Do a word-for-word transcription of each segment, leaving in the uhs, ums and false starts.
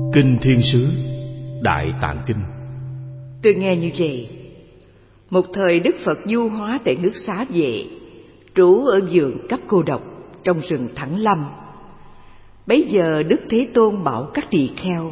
Kinh Thiên Sứ Đại Tạng Kinh. Tôi nghe như vậy. Một thời Đức Phật du hóa tại nước Xá Vệ, trú ở vườn cấp cô độc trong rừng Thẳng Lâm. Bấy giờ Đức Thế Tôn bảo các tỳ kheo: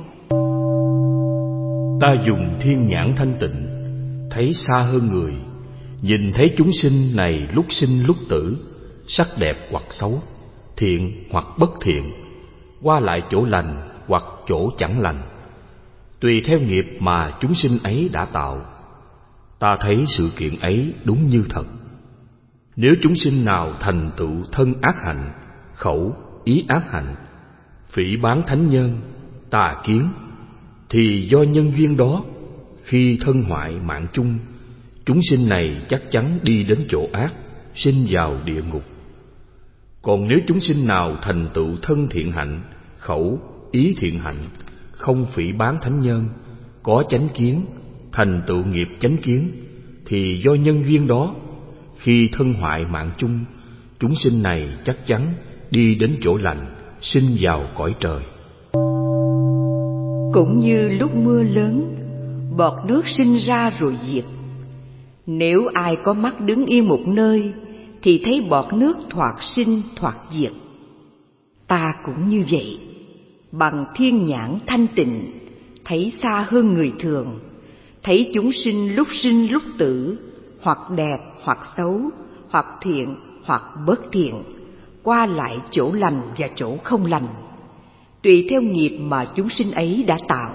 Ta dùng thiên nhãn thanh tịnh, thấy xa hơn người, nhìn thấy chúng sinh này lúc sinh lúc tử, sắc đẹp hoặc xấu, thiện hoặc bất thiện, qua lại chỗ lành hoặc chỗ chẳng lành, tùy theo nghiệp mà chúng sinh ấy đã tạo. Ta thấy sự kiện ấy đúng như thật. Nếu chúng sinh nào thành tựu thân ác hạnh, khẩu, ý ác hạnh, phỉ báng thánh nhân, tà kiến, thì do nhân duyên đó, khi thân hoại mạng chung, chúng sinh này chắc chắn đi đến chỗ ác, sinh vào địa ngục. Còn nếu chúng sinh nào thành tựu thân thiện hạnh, khẩu, ý thiện hạnh, không phỉ báng thánh nhân, có chánh kiến, thành tựu nghiệp chánh kiến, thì do nhân duyên đó, khi thân hoại mạng chung, chúng sinh này chắc chắn đi đến chỗ lành, sinh vào cõi trời. Cũng như lúc mưa lớn, bọt nước sinh ra rồi diệt. Nếu ai có mắt đứng yên một nơi, thì thấy bọt nước thoạt sinh thoạt diệt. Ta cũng như vậy, bằng thiên nhãn thanh tịnh, thấy xa hơn người thường, thấy chúng sinh lúc sinh lúc tử, hoặc đẹp hoặc xấu, hoặc thiện hoặc bất thiện, qua lại chỗ lành và chỗ không lành, tùy theo nghiệp mà chúng sinh ấy đã tạo.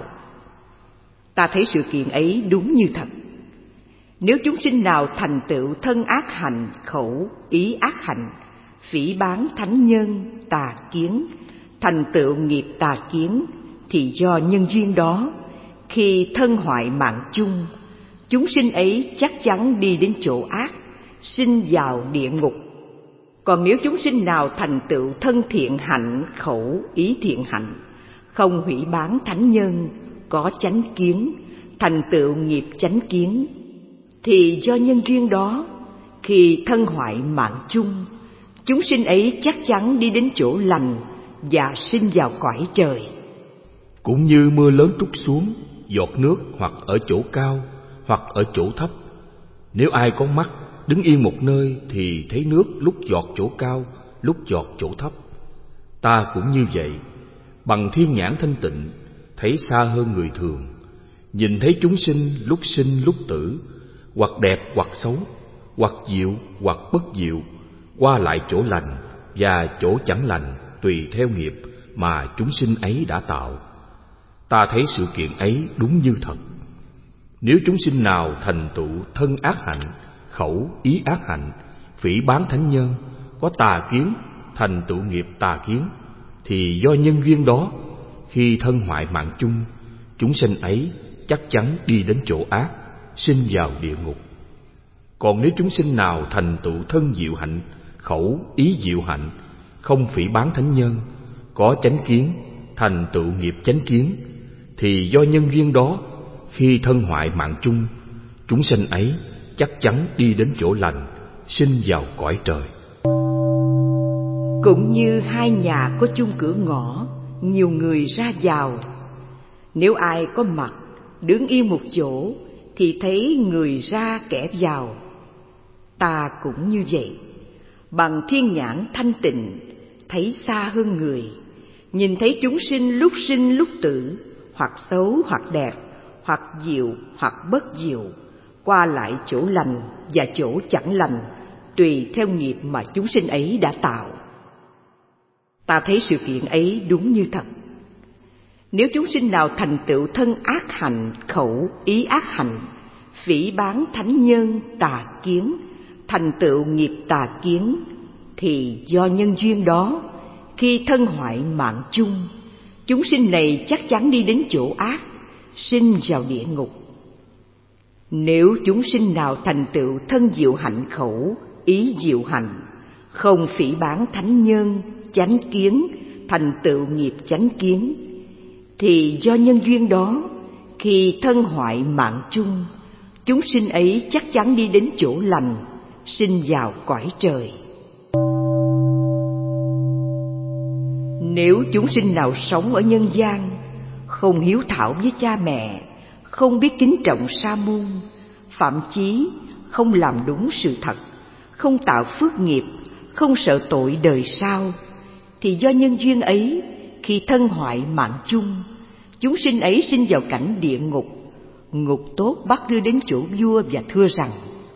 Ta thấy sự kiện ấy đúng như thật. Nếu chúng sinh nào thành tựu thân ác hạnh, khẩu, ý ác hạnh, phỉ báng thánh nhân, tà kiến, thành tựu nghiệp tà kiến, thì do nhân duyên đó, khi thân hoại mạng chung, chúng sinh ấy chắc chắn đi đến chỗ ác, sinh vào địa ngục. Còn nếu chúng sinh nào thành tựu thân thiện hạnh, khẩu, ý thiện hạnh, không hủy báng thánh nhân, có chánh kiến, thành tựu nghiệp chánh kiến, thì do nhân duyên đó, khi thân hoại mạng chung, chúng sinh ấy chắc chắn đi đến chỗ lành và sinh vào cõi trời. Cũng như mưa lớn trút xuống, giọt nước hoặc ở chỗ cao hoặc ở chỗ thấp, nếu ai có mắt đứng yên một nơi thì thấy nước lúc giọt chỗ cao, lúc giọt chỗ thấp. Ta cũng như vậy, bằng thiên nhãn thanh tịnh, thấy xa hơn người thường, nhìn thấy chúng sinh lúc sinh lúc tử, hoặc đẹp hoặc xấu, hoặc diệu hoặc bất diệu, qua lại chỗ lành và chỗ chẳng lành, tùy theo nghiệp mà chúng sinh ấy đã tạo. Ta thấy sự kiện ấy đúng như thật. Nếu chúng sinh nào thành tựu thân ác hạnh, khẩu, ý ác hạnh, phỉ báng thánh nhân, có tà kiến, thành tựu nghiệp tà kiến, thì do nhân duyên đó, khi thân hoại mạng chung, chúng sinh ấy chắc chắn đi đến chỗ ác, sinh vào địa ngục. Còn nếu chúng sinh nào thành tựu thân diệu hạnh, khẩu, ý diệu hạnh, không phỉ báng thánh nhân, có chánh kiến, thành tựu nghiệp chánh kiến, thì do nhân duyên đó, khi thân hoại mạng chung, chúng sinh ấy chắc chắn đi đến chỗ lành, sinh vào cõi trời. Cũng như hai nhà có chung cửa ngõ, nhiều người ra vào. Nếu ai có mặt đứng yên một chỗ, thì thấy người ra kẻ vào. Ta cũng như vậy, bằng thiên nhãn thanh tịnh, thấy xa hơn người, nhìn thấy chúng sinh lúc sinh lúc tử, hoặc xấu hoặc đẹp, hoặc diệu hoặc bất diệu, qua lại chỗ lành và chỗ chẳng lành, tùy theo nghiệp mà chúng sinh ấy đã tạo. Ta thấy sự kiện ấy đúng như thật. Nếu chúng sinh nào thành tựu thân ác hạnh, khẩu, ý ác hạnh, phỉ báng thánh nhân, tà kiến, thành tựu nghiệp tà kiến, thì do nhân duyên đó, khi thân hoại mạng chung, chúng sinh này chắc chắn đi đến chỗ ác, sinh vào địa ngục. Nếu chúng sinh nào thành tựu thân diệu hạnh, khẩu, ý diệu hạnh, không phỉ báng thánh nhân, chánh kiến, thành tựu nghiệp chánh kiến, thì do nhân duyên đó, khi thân hoại mạng chung, chúng sinh ấy chắc chắn đi đến chỗ lành, sinh vào cõi trời. Nếu chúng sinh nào sống ở nhân gian, không hiếu thảo với cha mẹ, không biết kính trọng sa môn, phạm chí, không làm đúng sự thật, không tạo phước nghiệp, không sợ tội đời sau, thì do nhân duyên ấy, khi thân hoại mạng chung, chúng sinh ấy sinh vào cảnh địa ngục. Ngục tốt bắt đưa đến chỗ vua và thưa rằng: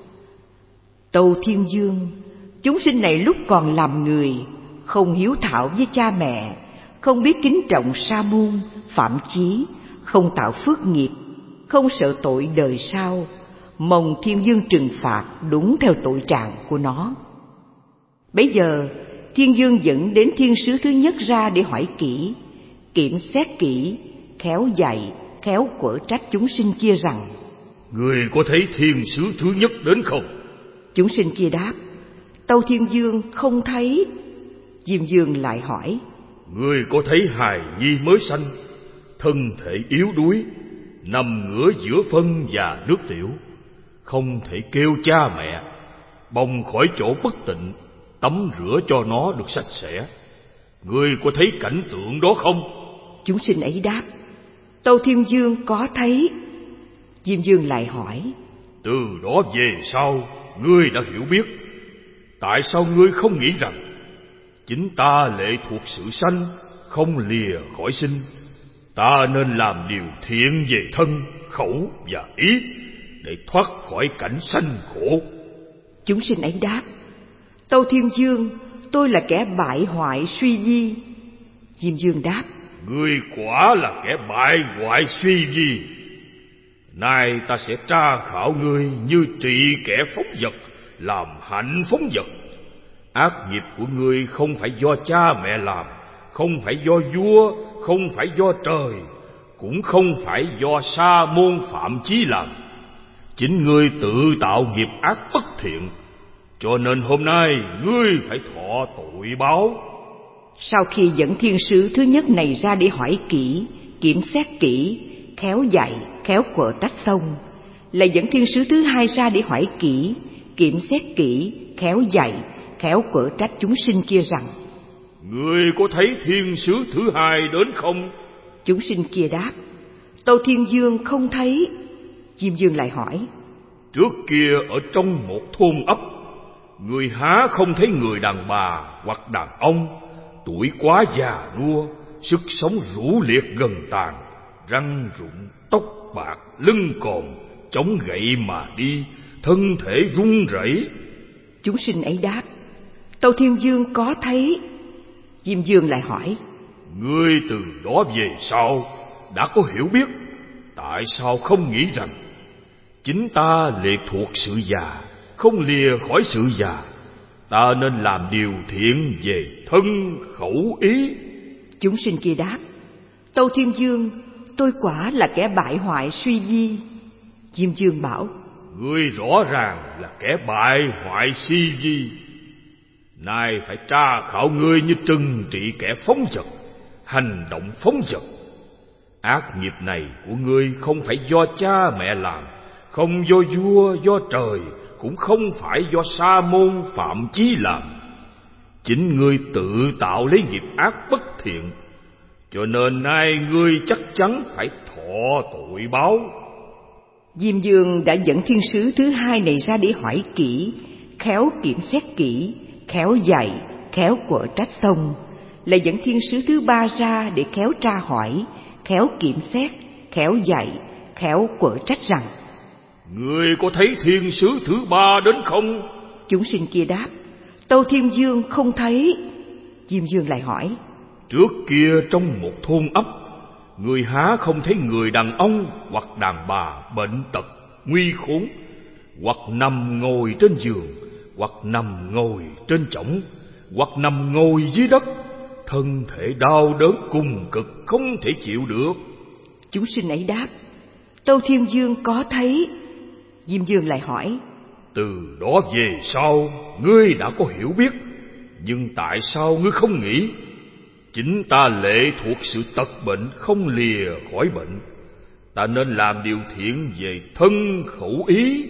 Tâu Thiên Vương, chúng sinh này lúc còn làm người, không hiếu thảo với cha mẹ, không biết kính trọng sa môn, phạm chí, không tạo phước nghiệp, không sợ tội đời sau, mong Thiên Vương trừng phạt đúng theo tội trạng của nó. Bấy giờ Thiên Vương dẫn đến thiên sứ thứ nhất ra để hỏi kỹ, kiểm xét kỹ, khéo dạy, khéo quở trách chúng sinh kia rằng: Người có thấy thiên sứ thứ nhất đến không? Chúng sinh kia đáp: Tâu Thiên Vương, không thấy. Diêm Vương lại hỏi: Người có thấy hài nhi mới sanh, thân thể yếu đuối, nằm ngửa giữa phân và nước tiểu, không thể kêu cha mẹ, bồng khỏi chỗ bất tịnh, tắm rửa cho nó được sạch sẽ. Người có thấy cảnh tượng đó không? Chúng sinh ấy đáp: Tâu Thiên Vương, có thấy. Diêm Vương lại hỏi: Từ đó về sau, ngươi đã hiểu biết, tại sao ngươi không nghĩ rằng chính ta lệ thuộc sự sanh, không lìa khỏi sinh, ta nên làm điều thiện về thân, khẩu và ý, để thoát khỏi cảnh sanh khổ? Chúng sinh ấy đáp: Tâu Thiên Vương, tôi là kẻ bại hoại suy vi. Diêm Vương đáp: Ngươi quả là kẻ bại hoại suy vi. Nay ta sẽ tra khảo ngươi như trị kẻ phóng vật, làm hạnh phóng vật. Ác nghiệp của ngươi không phải do cha mẹ làm, không phải do vua, không phải do trời, cũng không phải do sa môn phạm chí làm. Chính ngươi tự tạo nghiệp ác bất thiện, cho nên hôm nay ngươi phải thọ tội báo. Sau khi dẫn thiên sứ thứ nhất này ra để hỏi kỹ, kiểm xét kỹ, khéo dạy, khéo quở trách xong, lại dẫn thiên sứ thứ hai ra để hỏi kỹ, kiểm xét kỹ, khéo dạy, khéo quở trách chúng sinh kia rằng: Ngươi có thấy thiên sứ thứ hai đến không? Chúng sinh kia đáp: Tâu Thiên Vương, không thấy. Diêm Vương lại hỏi: Trước kia ở trong một thôn ấp, người há không thấy người đàn bà hoặc đàn ông tuổi quá già nua, sức sống rũ liệt gần tàn, răng rụng, tóc bạc, lưng còm, chống gậy mà đi, thân thể run rẩy? Chúng sinh ấy đáp: Tâu Thiên Vương, có thấy. Diêm Vương lại hỏi: Ngươi từ đó về sau đã có hiểu biết, tại sao không nghĩ rằng chính ta lệ thuộc sự già, không lìa khỏi sự già, ta nên làm điều thiện về thân, khẩu, ý? Chúng sinh kia đáp: Tâu Thiên Vương, tôi quả là kẻ bại hoại suy vi. Diêm Vương bảo: Ngươi rõ ràng là kẻ bại hoại suy vi. Nay phải tra khảo ngươi như trừng trị kẻ phóng dật, hành động phóng dật. Ác nghiệp này của ngươi không phải do cha mẹ làm, không do vua, do trời, cũng không phải do sa môn phạm chí làm. Chính ngươi tự tạo lấy nghiệp ác bất thiện, cho nên nay ngươi chắc chắn phải thọ tội báo. Diêm Vương đã dẫn thiên sứ thứ hai này ra để hỏi kỹ, khéo kiểm xét kỹ, khéo dạy, khéo quở trách xong, lại dẫn thiên sứ thứ ba ra để khéo tra hỏi, khéo kiểm xét, khéo dạy, khéo quở trách rằng: Ngươi có thấy thiên sứ thứ ba đến không? Chúng sinh kia đáp: Tâu Thiên Vương, không thấy. Diêm Vương lại hỏi: Trước kia trong một thôn ấp, người há không thấy người đàn ông hoặc đàn bà bệnh tật, nguy khốn, hoặc nằm ngồi trên giường, hoặc nằm ngồi trên chõng, hoặc nằm ngồi dưới đất, thân thể đau đớn cùng cực, không thể chịu được? Chúng sinh ấy đáp: Tâu Thiên Vương, có thấy. Diêm Vương lại hỏi: Từ đó về sau, ngươi đã có hiểu biết, nhưng tại sao ngươi không nghĩ chính ta lệ thuộc sự tật bệnh, không lìa khỏi bệnh, ta nên làm điều thiện về thân, khẩu, ý?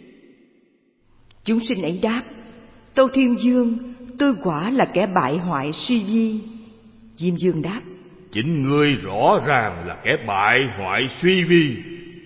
Chúng sinh ấy đáp: Tâu Thiên Vương, tôi quả là kẻ bại hoại suy vi. Diêm Vương đáp: Chính ngươi rõ ràng là kẻ bại hoại suy vi.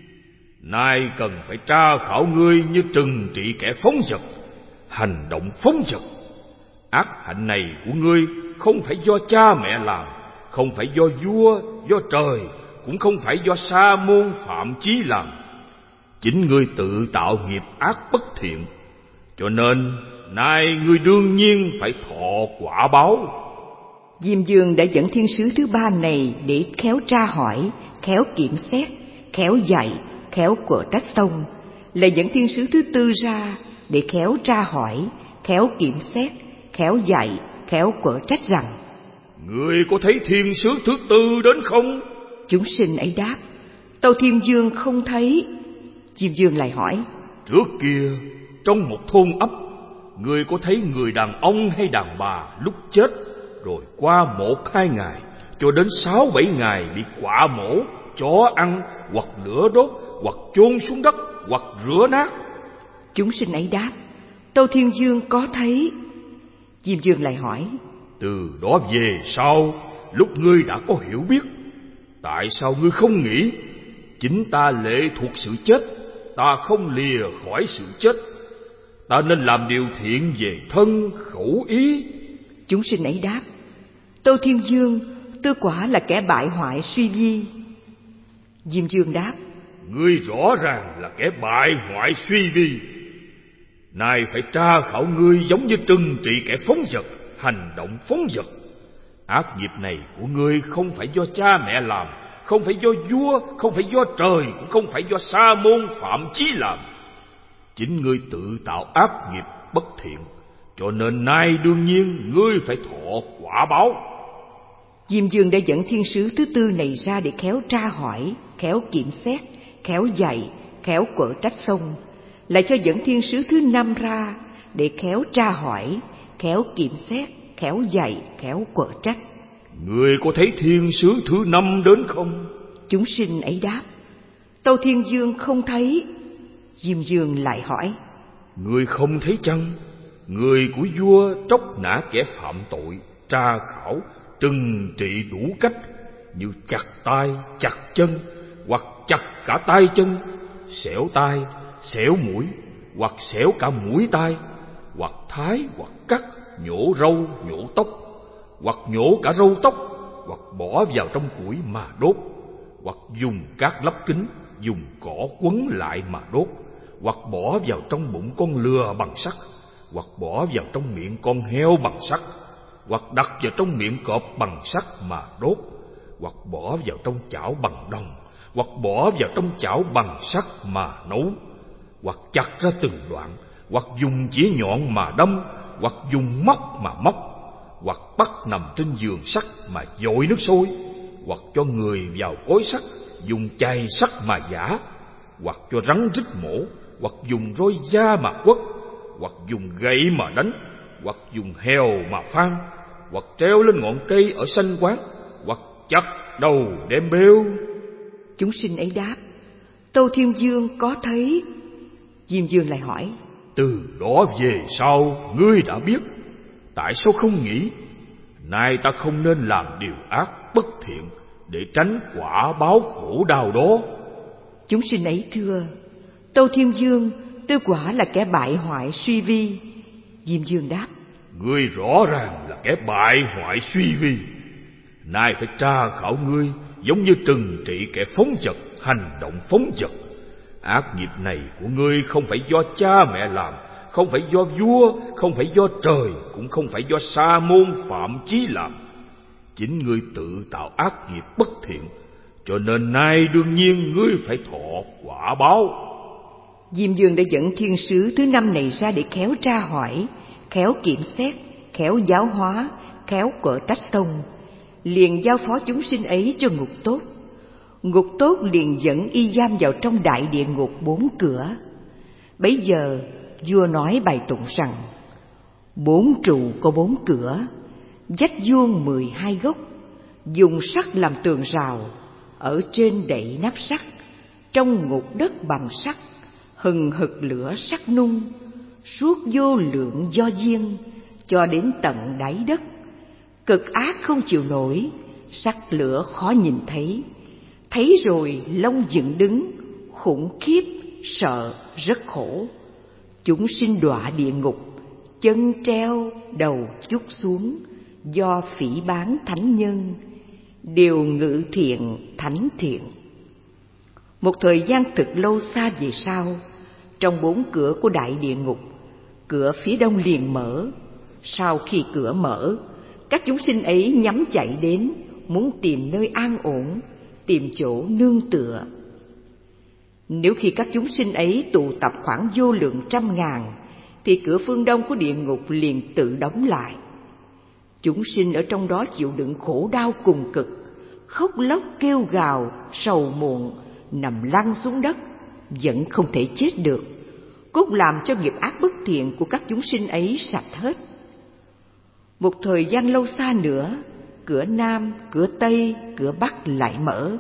Nay cần phải tra khảo ngươi như trừng trị kẻ phóng dật, hành động phóng dật. Ác hạnh này của ngươi không phải do cha mẹ làm, không phải do vua, do trời, cũng không phải do sa môn Phạm Chí làm. Chính ngươi tự tạo nghiệp ác bất thiện, cho nên nay ngươi đương nhiên phải thọ quả báo. Diêm Dương đã dẫn thiên sứ thứ ba này để khéo tra hỏi, khéo kiểm xét, khéo dạy, khéo quở trách xong, lại dẫn thiên sứ thứ tư ra để khéo tra hỏi, khéo kiểm xét, khéo dạy, khéo quở trách rằng: Ngươi có thấy thiên sứ thứ tư đến không? Chúng sinh ấy đáp: Tâu Thiên Dương không thấy. Diêm Dương lại hỏi: Trước kia trong một thôn ấp, ngươi có thấy người đàn ông hay đàn bà lúc chết rồi qua một hai ngày cho đến sáu bảy ngày bị quạ mổ, chó ăn, hoặc lửa đốt, hoặc chôn xuống đất, hoặc rửa nát? Chúng sinh ấy đáp: Tâu Thiên Dương có thấy. Diêm Dương lại hỏi: Từ đó về sau, lúc ngươi đã có hiểu biết, tại sao ngươi không nghĩ chính ta lệ thuộc sự chết, ta không lìa khỏi sự chết, ta nên làm điều thiện về thân khẩu ý? Chúng sinh ấy đáp: Tâu Thiên Dương, tôi quả là kẻ bại hoại suy vi. Diêm Dương đáp: Ngươi rõ ràng là kẻ bại hoại suy vi. Nay phải tra khảo ngươi giống như trừng trị kẻ phóng dật, hành động phóng dật. Ác nghiệp này của ngươi không phải do cha mẹ làm, không phải do vua, không phải do trời, cũng không phải do sa môn Phạm Chí làm. Chính ngươi tự tạo ác nghiệp bất thiện, cho nên nay đương nhiên ngươi phải thọ quả báo. Diêm Dương đã dẫn thiên sứ thứ tư này ra để khéo tra hỏi, khéo kiểm xét, khéo dạy, khéo quở trách xong, lại cho dẫn thiên sứ thứ năm ra để khéo tra hỏi, khéo kiểm xét, khéo dạy, khéo quở trách. Ngươi có thấy thiên sứ thứ năm đến không? Chúng sinh ấy đáp: Tâu Thiên Dương không thấy. Diêm Dương lại hỏi: Ngươi không thấy chăng? Người của vua tróc nã kẻ phạm tội, tra khảo, trừng trị đủ cách, như chặt tay, chặt chân, hoặc chặt cả tay chân, xẻo tay, xẻo mũi, hoặc xẻo cả mũi tay, hoặc thái, hoặc cắt, nhổ râu, nhổ tóc, hoặc nhổ cả râu tóc, hoặc bỏ vào trong củi mà đốt, hoặc dùng cát lấp kính, dùng cỏ quấn lại mà đốt, hoặc bỏ vào trong bụng con lừa bằng sắt, hoặc bỏ vào trong miệng con heo bằng sắt, hoặc đặt vào trong miệng cọp bằng sắt mà đốt, hoặc bỏ vào trong chảo bằng đồng, hoặc bỏ vào trong chảo bằng sắt mà nấu, hoặc chặt ra từng đoạn, hoặc dùng chĩa nhọn mà đâm, hoặc dùng móc mà móc, hoặc bắt nằm trên giường sắt mà dội nước sôi, hoặc cho người vào cối sắt dùng chày sắt mà giã, hoặc cho rắn rít mổ, hoặc dùng roi da mà quất, hoặc dùng gậy mà đánh, hoặc dùng heo mà phan, hoặc treo lên ngọn cây ở sanh quán, hoặc chặt đầu đem bêu. Chúng sinh ấy đáp: Tâu Thiên Dương có thấy. Diêm Dương lại hỏi: Từ đó về sau ngươi đã biết, tại sao không nghĩ nay ta không nên làm điều ác bất thiện để tránh quả báo khổ đau đó? Chúng sinh ấy thưa: Tâu Thiên Dương, tôi quả là kẻ bại hoại suy vi. Diêm Dương đáp: Ngươi rõ ràng là kẻ bại hoại suy vi. Nay phải tra khảo ngươi giống như trừng trị kẻ phóng dật, hành động phóng dật. Ác nghiệp này của ngươi không phải do cha mẹ làm, không phải do vua, không phải do trời, cũng không phải do sa môn Phạm Chí làm. Chính ngươi tự tạo ác nghiệp bất thiện, cho nên nay đương nhiên ngươi phải thọ quả báo. Diêm Dương đã dẫn thiên sứ thứ năm này ra để khéo tra hỏi, khéo kiểm xét, khéo giáo hóa, khéo quở trách xong, liền giao phó chúng sinh ấy cho ngục tốt. Ngục tốt liền dẫn y giam vào trong đại địa ngục bốn cửa. Bấy giờ vua nói bài tụng rằng: Bốn trụ có bốn cửa, vách vuông mười hai góc, dùng sắt làm tường rào, ở trên đậy nắp sắt, trong ngục đất bằng sắt, hừng hực lửa sắt nung, suốt vô lượng do diên, cho đến tận đáy đất. Cực ác không chịu nổi, sắc lửa khó nhìn thấy, thấy rồi lông dựng đứng, khủng khiếp, sợ, rất khổ. Chúng sinh đọa địa ngục, chân treo, đầu chúc xuống, do phỉ báng thánh nhân, đều ngự thiện, thánh thiện. Một thời gian thực lâu xa về sau, trong bốn cửa của đại địa ngục, cửa phía đông liền mở. Sau khi cửa mở, các chúng sinh ấy nhắm chạy đến, muốn tìm nơi an ổn, tìm chỗ nương tựa. Nếu khi các chúng sinh ấy tụ tập khoảng vô lượng trăm ngàn, thì cửa phương đông của địa ngục liền tự đóng lại. Chúng sinh ở trong đó chịu đựng khổ đau cùng cực, khóc lóc kêu gào, sầu muộn, nằm lăn xuống đất, vẫn không thể chết được, cốt làm cho nghiệp ác bất thiện của các chúng sinh ấy sạch hết. Một thời gian lâu xa nữa, cửa Nam, cửa Tây, cửa Bắc lại mở.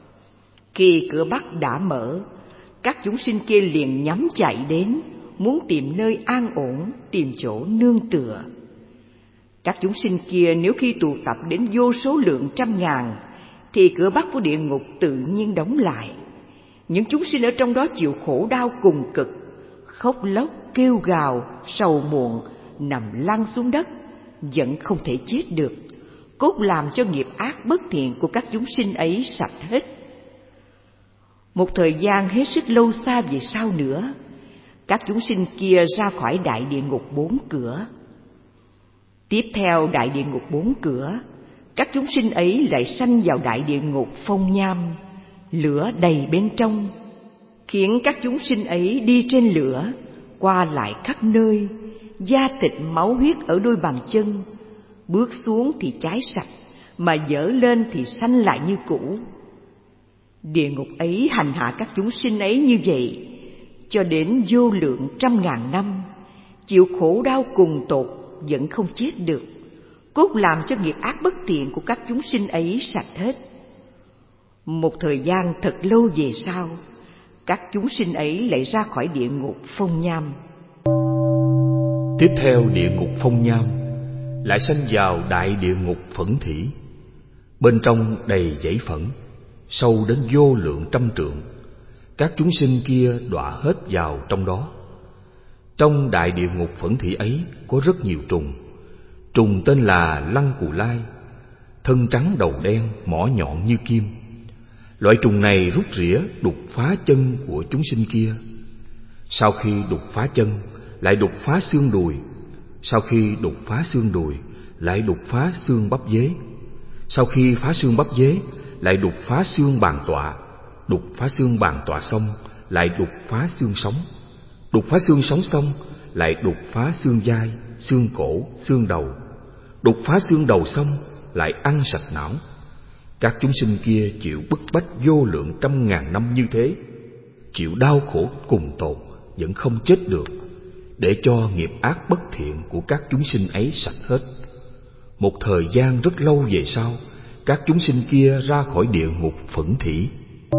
Khi cửa Bắc đã mở, các chúng sinh kia liền nhắm chạy đến, muốn tìm nơi an ổn, tìm chỗ nương tựa. Các chúng sinh kia nếu khi tụ tập đến vô số lượng trăm ngàn, thì cửa Bắc của địa ngục tự nhiên đóng lại. Những chúng sinh ở trong đó chịu khổ đau cùng cực, khóc lóc kêu gào, sầu muộn, nằm lăn xuống đất, vẫn không thể chết được, cốt làm cho nghiệp ác bất thiện của các chúng sinh ấy sạch hết. Một thời gian hết sức lâu xa về sau nữa, các chúng sinh kia ra khỏi đại địa ngục bốn cửa. Tiếp theo đại địa ngục bốn cửa, các chúng sinh ấy lại sanh vào đại địa ngục phong nham, lửa đầy bên trong, khiến các chúng sinh ấy đi trên lửa, qua lại khắp nơi, da thịt máu huyết ở đôi bàn chân, bước xuống thì cháy sạch, mà dở lên thì sanh lại như cũ. Địa ngục ấy hành hạ các chúng sinh ấy như vậy, cho đến vô lượng trăm ngàn năm, chịu khổ đau cùng tột, vẫn không chết được, cốt làm cho nghiệp ác bất thiện của các chúng sinh ấy sạch hết. Một thời gian thật lâu về sau, các chúng sinh ấy lại ra khỏi địa ngục phong nham. Tiếp theo địa ngục phong nham lại sanh vào đại địa ngục phẫn thỉ. Bên trong đầy dãy phẫn, sâu đến vô lượng trăm trượng. Các chúng sinh kia đọa hết vào trong đó. Trong đại địa ngục phẫn thỉ ấy có rất nhiều trùng. Trùng tên là Lăng Cù Lai, thân trắng đầu đen, mỏ nhọn như kim. Loại trùng này rút rỉa đục phá chân của chúng sinh kia. Sau khi đục phá chân, lại đục phá xương đùi. Sau khi đục phá xương đùi, lại đục phá xương bắp dế. Sau khi phá xương bắp dế, lại đục phá xương bàn tọa. Đục phá xương bàn tọa xong, lại đục phá xương sống. Đục phá xương sống xong, lại đục phá xương vai, xương cổ, xương đầu. Đục phá xương đầu xong, lại ăn sạch não. Các chúng sinh kia chịu bức bách vô lượng trăm ngàn năm như thế, chịu đau khổ cùng tột, vẫn không chết được, để cho nghiệp ác bất thiện của các chúng sinh ấy sạch hết. Một thời gian rất lâu về sau, các chúng sinh kia ra khỏi địa ngục phẫn thỉ.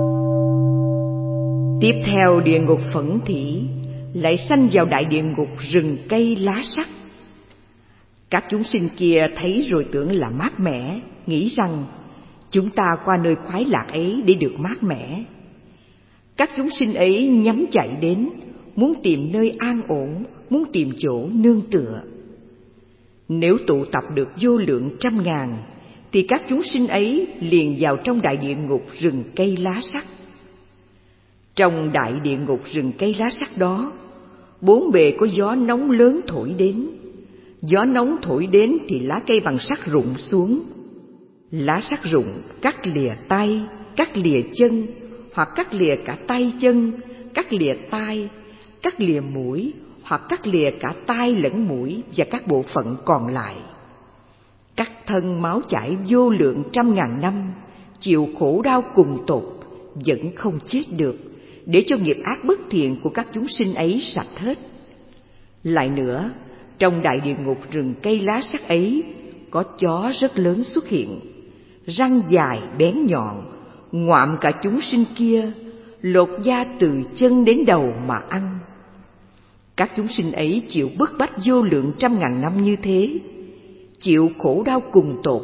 Tiếp theo địa ngục phẫn thỉ lại sanh vào đại địa ngục rừng cây lá sắc. Các chúng sinh kia thấy rồi tưởng là mát mẻ, nghĩ rằng chúng ta qua nơi khoái lạc ấy để được mát mẻ. Các chúng sinh ấy nhắm chạy đến, muốn tìm nơi an ổn, muốn tìm chỗ nương tựa. Nếu tụ tập được vô lượng trăm ngàn, thì các chúng sinh ấy liền vào trong đại địa ngục rừng cây lá sắc. Trong đại địa ngục rừng cây lá sắc đó, bốn bề có gió nóng lớn thổi đến. Gió nóng thổi đến thì lá cây bằng sắt rụng xuống. Lá sắt rụng cắt lìa tay, cắt lìa chân, hoặc cắt lìa cả tay chân, cắt lìa tai, cắt lìa mũi, hoặc cắt lìa cả tai lẫn mũi và các bộ phận còn lại. Cắt thân máu chảy vô lượng trăm ngàn năm, chịu khổ đau cùng tột, vẫn không chết được, để cho nghiệp ác bất thiện của các chúng sinh ấy sạch hết. Lại nữa, trong đại địa ngục rừng cây lá sắc ấy, có chó rất lớn xuất hiện, răng dài bén nhọn, ngoạm cả chúng sinh kia, lột da từ chân đến đầu mà ăn. Các chúng sinh ấy chịu bức bách vô lượng trăm ngàn năm như thế, chịu khổ đau cùng tột,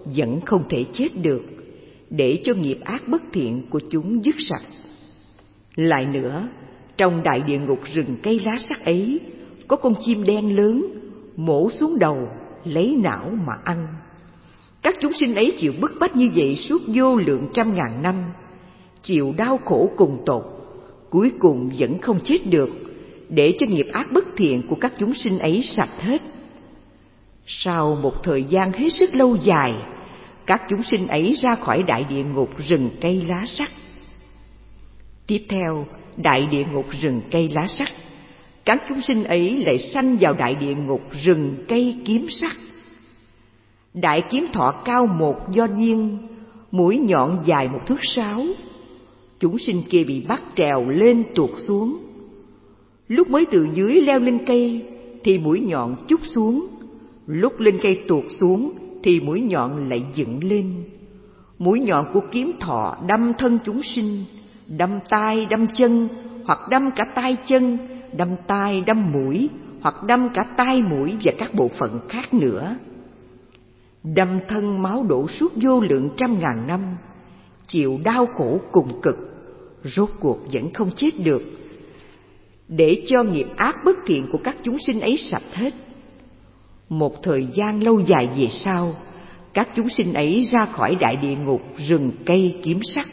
vẫn không thể chết được, để cho nghiệp ác bất thiện của chúng dứt sạch. Lại nữa, trong đại địa ngục rừng cây lá sắt ấy, có con chim đen lớn, mổ xuống đầu, lấy não mà ăn. Các chúng sinh ấy chịu bức bách như vậy suốt vô lượng trăm ngàn năm, chịu đau khổ cùng tột, cuối cùng vẫn không chết được, để cho nghiệp ác bất thiện của các chúng sinh ấy sạch hết. Sau một thời gian hết sức lâu dài, các chúng sinh ấy ra khỏi đại địa ngục rừng cây lá sắt. Tiếp theo, đại địa ngục rừng cây lá sắt, các chúng sinh ấy lại sanh vào đại địa ngục rừng cây kiếm sắt. Đại kiếm thọ cao một do viên, mũi nhọn dài một thước sáu. Chúng sinh kia bị bắt trèo lên tuột xuống. Lúc mới từ dưới leo lên cây thì mũi nhọn chúc xuống, lúc lên cây tuột xuống thì mũi nhọn lại dựng lên. Mũi nhọn của kiếm thọ đâm thân chúng sinh, đâm tay đâm chân, hoặc đâm cả tay chân, đâm tay đâm mũi, hoặc đâm cả tai mũi và các bộ phận khác nữa. Đâm thân máu đổ suốt vô lượng trăm ngàn năm, chịu đau khổ cùng cực, rốt cuộc vẫn không chết được, để cho nghiệp ác bất thiện của các chúng sinh ấy sạch hết. Một thời gian lâu dài về sau, các chúng sinh ấy ra khỏi đại địa ngục rừng cây kiếm sắt.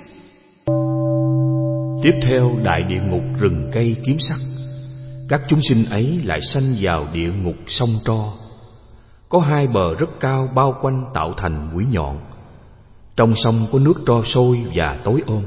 Tiếp theo đại địa ngục rừng cây kiếm sắt, các chúng sinh ấy lại sanh vào địa ngục sông Tro. Có hai bờ rất cao bao quanh tạo thành mũi nhọn. Trong sông có nước tro sôi và tối om.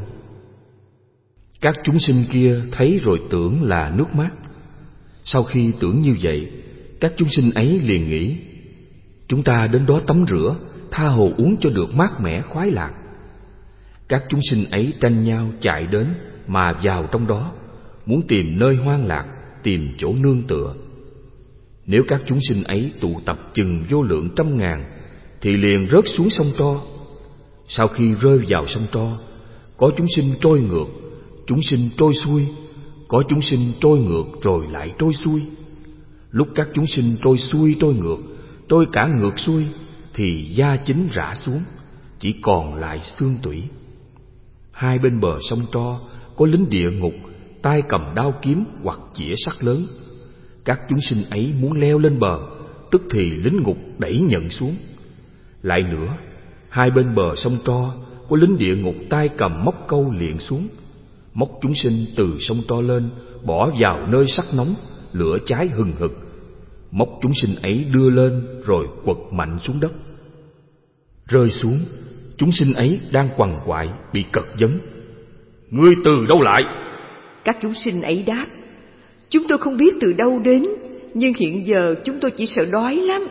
Các chúng sinh kia thấy rồi tưởng là nước mát. Sau khi tưởng như vậy, các chúng sinh ấy liền nghĩ: chúng ta đến đó tắm rửa, tha hồ uống cho được mát mẻ khoái lạc. Các chúng sinh ấy tranh nhau chạy đến mà vào trong đó, muốn tìm nơi hoang lạc, tìm chỗ nương tựa. Nếu các chúng sinh ấy tụ tập chừng vô lượng trăm ngàn, thì liền rớt xuống sông Tro. Sau khi rơi vào sông Tro, có chúng sinh trôi ngược, chúng sinh trôi xuôi, có chúng sinh trôi ngược rồi lại trôi xuôi. Lúc các chúng sinh trôi xuôi trôi ngược, trôi cả ngược xuôi, thì da chính rã xuống, chỉ còn lại xương tủy. Hai bên bờ sông Tro có lính địa ngục, tay cầm đao kiếm hoặc chĩa sắt lớn. Các chúng sinh ấy muốn leo lên bờ, tức thì lính ngục đẩy nhận xuống. Lại nữa, hai bên bờ sông Tro có lính địa ngục tay cầm móc câu liệng xuống, móc chúng sinh từ sông Tro lên, bỏ vào nơi sắt nóng, lửa cháy hừng hực. Móc chúng sinh ấy đưa lên rồi quật mạnh xuống đất. Rơi xuống, chúng sinh ấy đang quằn quại bị cật vấn: ngươi từ đâu lại? Các chúng sinh ấy đáp: chúng tôi không biết từ đâu đến, nhưng hiện giờ chúng tôi chỉ sợ đói lắm.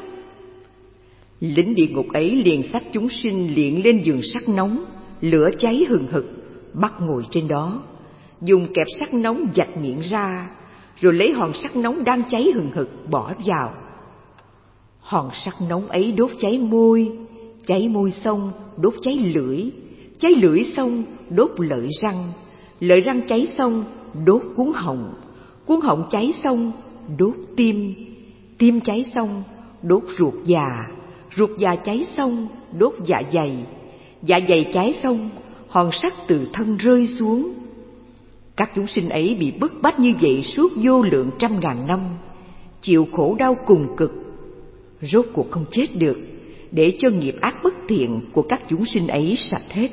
Lính địa ngục ấy liền xách chúng sinh liệng lên giường sắt nóng, lửa cháy hừng hực, bắt ngồi trên đó, dùng kẹp sắt nóng vạch miệng ra, rồi lấy hòn sắt nóng đang cháy hừng hực bỏ vào. Hòn sắt nóng ấy đốt cháy môi, cháy môi xong đốt cháy lưỡi, cháy lưỡi xong đốt lợi răng, lợi răng cháy xong đốt cuống họng, cuống họng cháy xong đốt tim, tim cháy xong đốt ruột già, ruột già cháy xong đốt dạ dày, dạ dày cháy xong hòn sắt từ thân rơi xuống. Các chúng sinh ấy bị bức bách như vậy suốt vô lượng trăm ngàn năm, chịu khổ đau cùng cực, rốt cuộc không chết được, để cho nghiệp ác bất thiện của các chúng sinh ấy sạch hết.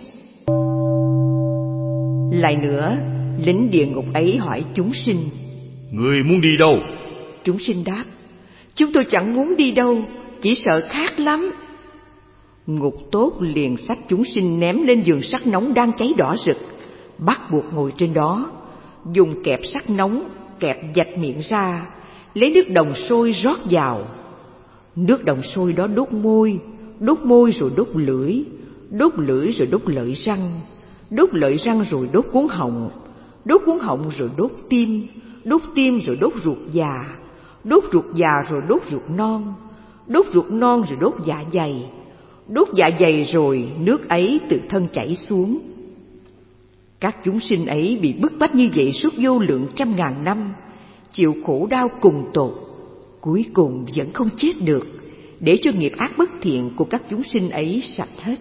Lại nữa, lính địa ngục ấy hỏi chúng sinh: người muốn đi đâu? Chúng sinh đáp: chúng tôi chẳng muốn đi đâu, chỉ sợ khát lắm. Ngục tốt liền xách chúng sinh ném lên giường sắt nóng đang cháy đỏ rực, bắt buộc ngồi trên đó, dùng kẹp sắt nóng kẹp vạch miệng ra, lấy nước đồng sôi rót vào. Nước đồng sôi đó đốt môi, đốt môi rồi đốt lưỡi, đốt lưỡi rồi đốt lợi răng, đốt lợi răng rồi đốt cuống họng, đốt cuống họng rồi đốt tim, đốt tim rồi đốt ruột già, đốt ruột già rồi đốt ruột non, đốt ruột non rồi đốt dạ dày, đốt dạ dày rồi nước ấy từ thân chảy xuống. Các chúng sinh ấy bị bức bách như vậy suốt vô lượng trăm ngàn năm, chịu khổ đau cùng tột, cuối cùng vẫn không chết được, để cho nghiệp ác bất thiện của các chúng sinh ấy sạch hết.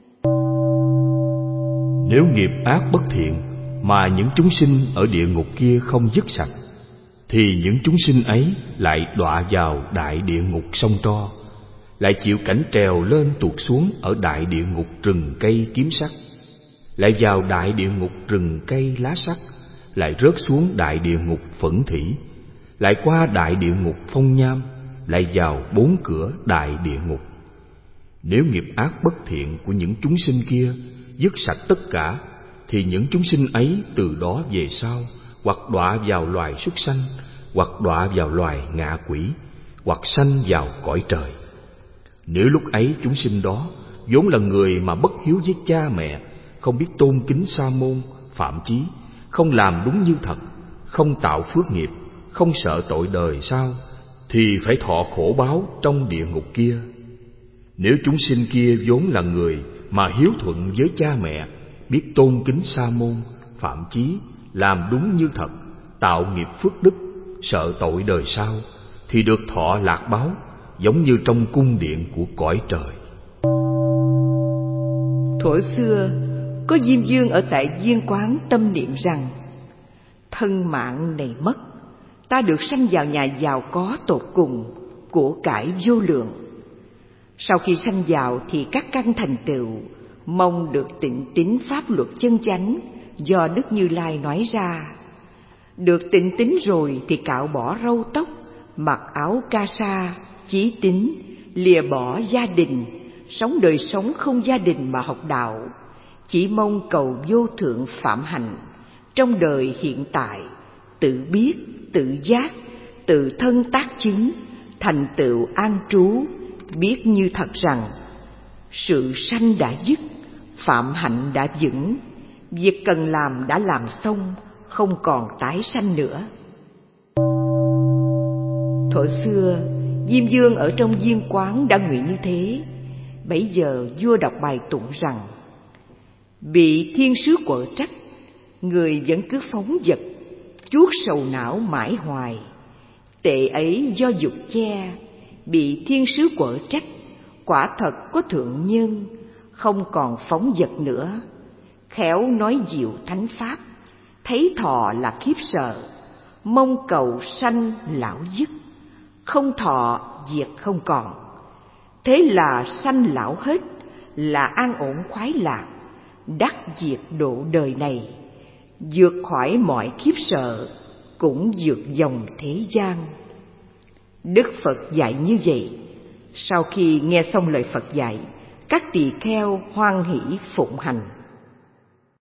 Nếu nghiệp ác bất thiện mà những chúng sinh ở địa ngục kia không dứt sạch, thì những chúng sinh ấy lại đọa vào đại địa ngục sông Tro, lại chịu cảnh trèo lên tuột xuống ở đại địa ngục rừng cây kiếm sắt, lại vào đại địa ngục rừng cây lá sắt, lại rớt xuống đại địa ngục phẫn thủy, lại qua đại địa ngục phong nham, lại vào bốn cửa đại địa ngục. Nếu nghiệp ác bất thiện của những chúng sinh kia dứt sạch tất cả, thì những chúng sinh ấy từ đó về sau hoặc đọa vào loài súc sanh, hoặc đọa vào loài ngạ quỷ, hoặc sanh vào cõi trời. Nếu lúc ấy chúng sinh đó vốn là người mà bất hiếu với cha mẹ, không biết tôn kính sa môn, phạm chí, không làm đúng như thật, không tạo phước nghiệp, không sợ tội đời sau, thì phải thọ khổ báo trong địa ngục kia. Nếu chúng sinh kia vốn là người mà hiếu thuận với cha mẹ, biết tôn kính sa môn, phạm chí, làm đúng như thật, tạo nghiệp phước đức, sợ tội đời sau, thì được thọ lạc báo giống như trong cung điện của cõi trời. Thuở xưa có Diêm Vương ở tại Diên Quán tâm niệm rằng: thân mạng này mất, ta được sanh vào nhà giàu có tột cùng, của cải vô lượng. Sau khi sanh vào thì các căn thành tựu, mong được tịnh tín pháp luật chân chánh do Đức Như Lai nói ra. Được tịnh tín rồi thì cạo bỏ râu tóc, mặc áo ca sa, chí tín, lìa bỏ gia đình, sống đời sống không gia đình mà học đạo, chỉ mong cầu vô thượng phạm hạnh trong đời hiện tại, tự biết, tự giác, tự thân tác chứng, thành tựu an trú, biết như thật rằng sự sanh đã dứt, phạm hạnh đã vững, việc cần làm đã làm xong, không còn tái sanh nữa. Thuở xưa Diêm Vương ở trong Diên Quán đã nguyện như thế. Bấy giờ vua đọc bài tụng rằng: bị thiên sứ quở trách, người vẫn cứ phóng dật, chuốt sầu não mãi hoài. Tệ ấy do dục che, bị thiên sứ quở trách, quả thật có thượng nhân, không còn phóng dật nữa. Khéo nói diệu thánh pháp, thấy thọ là khiếp sợ, mong cầu sanh lão dứt, không thọ diệt không còn. Thế là sanh lão hết, là an ổn khoái lạc, đắc diệt độ đời này, vượt khỏi mọi khiếp sợ, cũng vượt dòng thế gian. Đức Phật dạy như vậy. Sau khi nghe xong lời Phật dạy, các tỳ kheo hoan hỷ phụng hành.